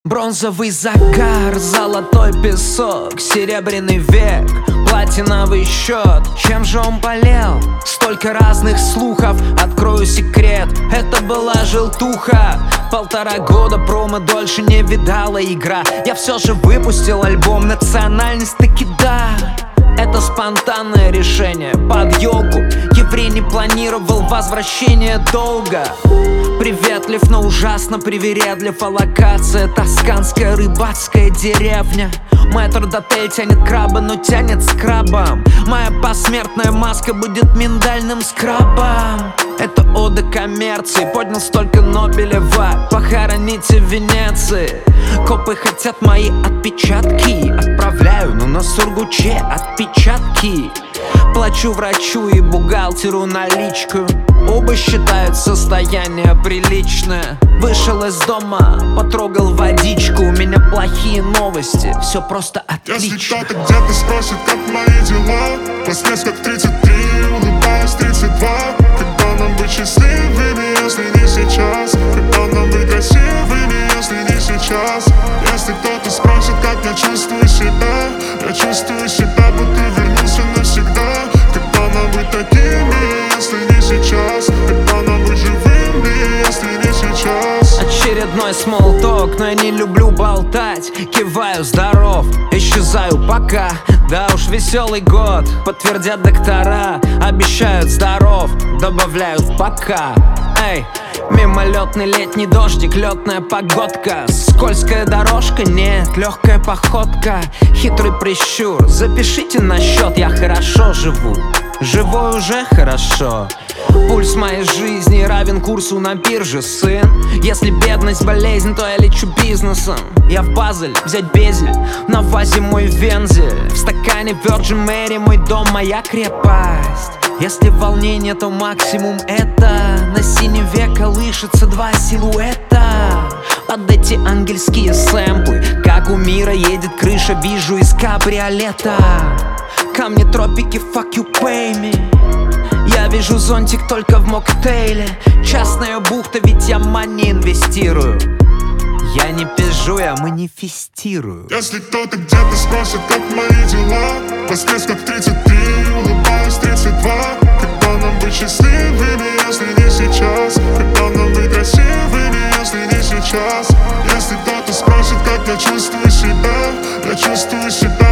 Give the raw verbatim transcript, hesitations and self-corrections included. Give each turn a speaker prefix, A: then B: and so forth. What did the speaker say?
A: Бронзовый загар, золотой песок, серебряный век, платиновый счет. Чем же он болел? Столько разных слухов, открою секрет, это была желтуха. Полтора года промо дольше не видала игра. Я все же выпустил альбом, национальность таки да. Это спонтанное решение под елку. Еврей не планировал возвращение долга. Приветлив, но ужасно привередлив. А локация тосканская рыбацкая деревня. Метрдотель тянет краба, но тянет с крабом. Моя посмертная маска будет миндальным скрабом. Это ода коммерции, поднял столько Нобелева. Похороните в Венеции. Копы хотят мои отпечатки. Отправляю, но на Сургуче отпечатки. Плачу врачу и бухгалтеру наличку. Оба считают состояние приличное. Вышел из дома, потрогал водичку. У меня плохие новости, все просто отлично.
B: Если кто-то где-то спросит, как мои дела, воскрес как тридцать три, улыбаюсь тридцать два. Когда нам быть счастливыми, если не сейчас? Когда нам быть красивыми, если не сейчас? Если кто-то спросит, как я чувствую себя, я чувствую себя, будто вернулся навсегда. Когда нам быть такими, если не сейчас? Когда нам быть живыми, если не сейчас?
A: Очередной смолток, но я не люблю болтать. Киваю, здоров, исчезаю пока. Да уж веселый год, подтвердят доктора. Обещают здоров, добавляют пока. Эй, мимолетный летний дождик, летная погодка. Скользкая дорожка, нет, легкая походка. Хитрый прищур, запишите на счет. Я хорошо живу, живой уже хорошо. Пульс моей жизни равен курсу на бирже, сын. Если бедность болезнь, то я лечу бизнесом. Я в Базель, взять безель, на вазе мой вензель. В стакане Virgin Mary, мой дом, моя крепость. Если волнение, то максимум это. На синеве колышется два силуэта. Под эти ангельские сэмплы, как у мира едет крыша, вижу из кабриолета. Камни тропики, fuck you, pay me. Я вижу зонтик только в моктейле. Частная бухта, ведь я мани инвестирую. Я не пизжу, я манифестирую.
B: Если кто-то где-то спросит, как мои дела, воскрес как тридцать три, улыбаюсь тридцать два. Когда нам быть счастливыми, если не сейчас? Когда нам быть красивыми, если не сейчас? Если кто-то спросит, как я чувствую себя, я чувствую себя